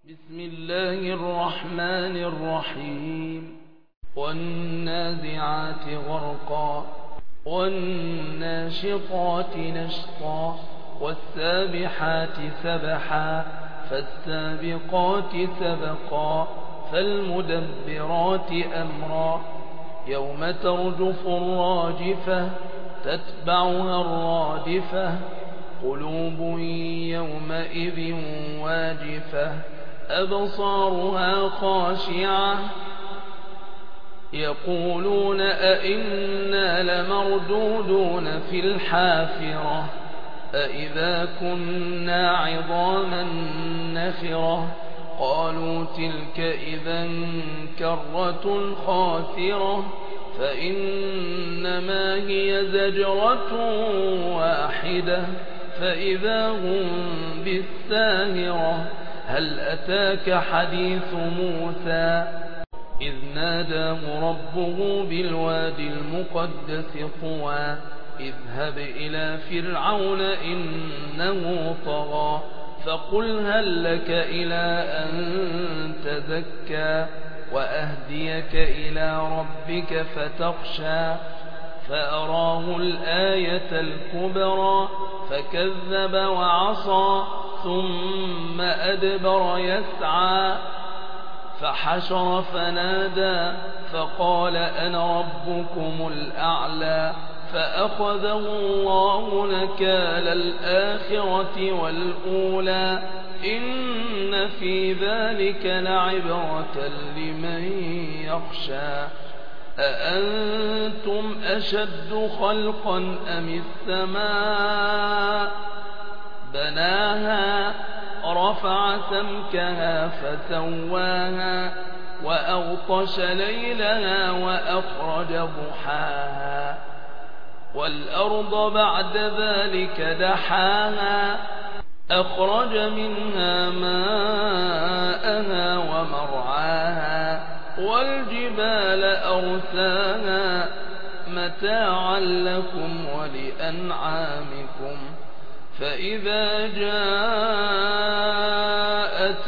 بسم الله الرحمن الرحيم والنازعات غرقا والناشطات نشطا والسابحات سبحا فالسابقات سبقا فالمدبرات أمرا يوم ترجف الراجفة تتبعها الرادفة قلوب يومئذ واجفة أبصارها خاشعة يقولون أئنا لمردودون في الحافرة أئذا كنا عظاما نخرة قالوا تلك إذا كرة خاسرة فإنما هي زجرة واحدة فإذا هم بالساهرة هل أتاك حديث موسى إذ ناداه ربه بالوادي المقدس طوى اذهب إلى فرعون إنه طغى فقل هل لك إلى أن تزكى وأهديك إلى ربك فتخشى فأراه الآية الكبرى فكذب وعصى ثم أدبر يسعى فحشر فنادى فقال أنا ربكم الأعلى فأخذه الله نكال الآخرة والأولى إن في ذلك لعبرة لمن يخشى أأنتم أشد خلقا أم السماء بناها رفع سمكها فسواها وأغطش ليلها وأخرج ضحاها والأرض بعد ذلك دحاها أخرج منها ماءها ومرعاها والجبال أرساها متاعا لكم ولأنعامكم فإذا جاءت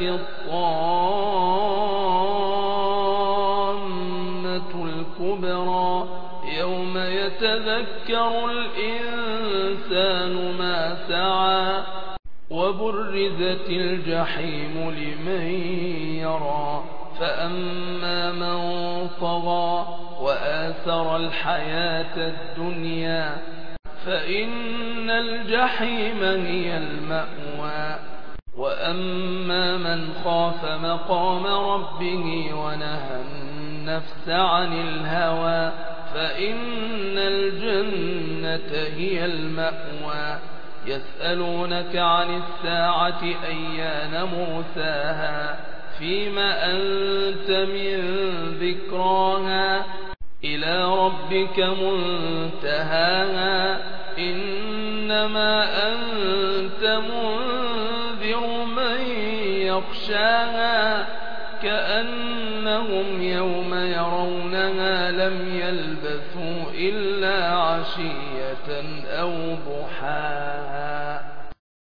الطامة الكبرى يوم يتذكر الإنسان ما سعى وبرزت الجحيم لمن يرى فأما من طغى وآثر الحياة الدنيا فإن الجحيم هي المأوى وأما من خاف مقام ربه ونهى النفس عن الهوى فإن الجنة هي المأوى يسألونك عن الساعة أيان مرساها فيما أنت من ذكراها إلى ربك منتهاها إنما أنت منذر من يخشاها كأنهم يوم يرونها لم يلبثوا إلا عشية أو ضحاها.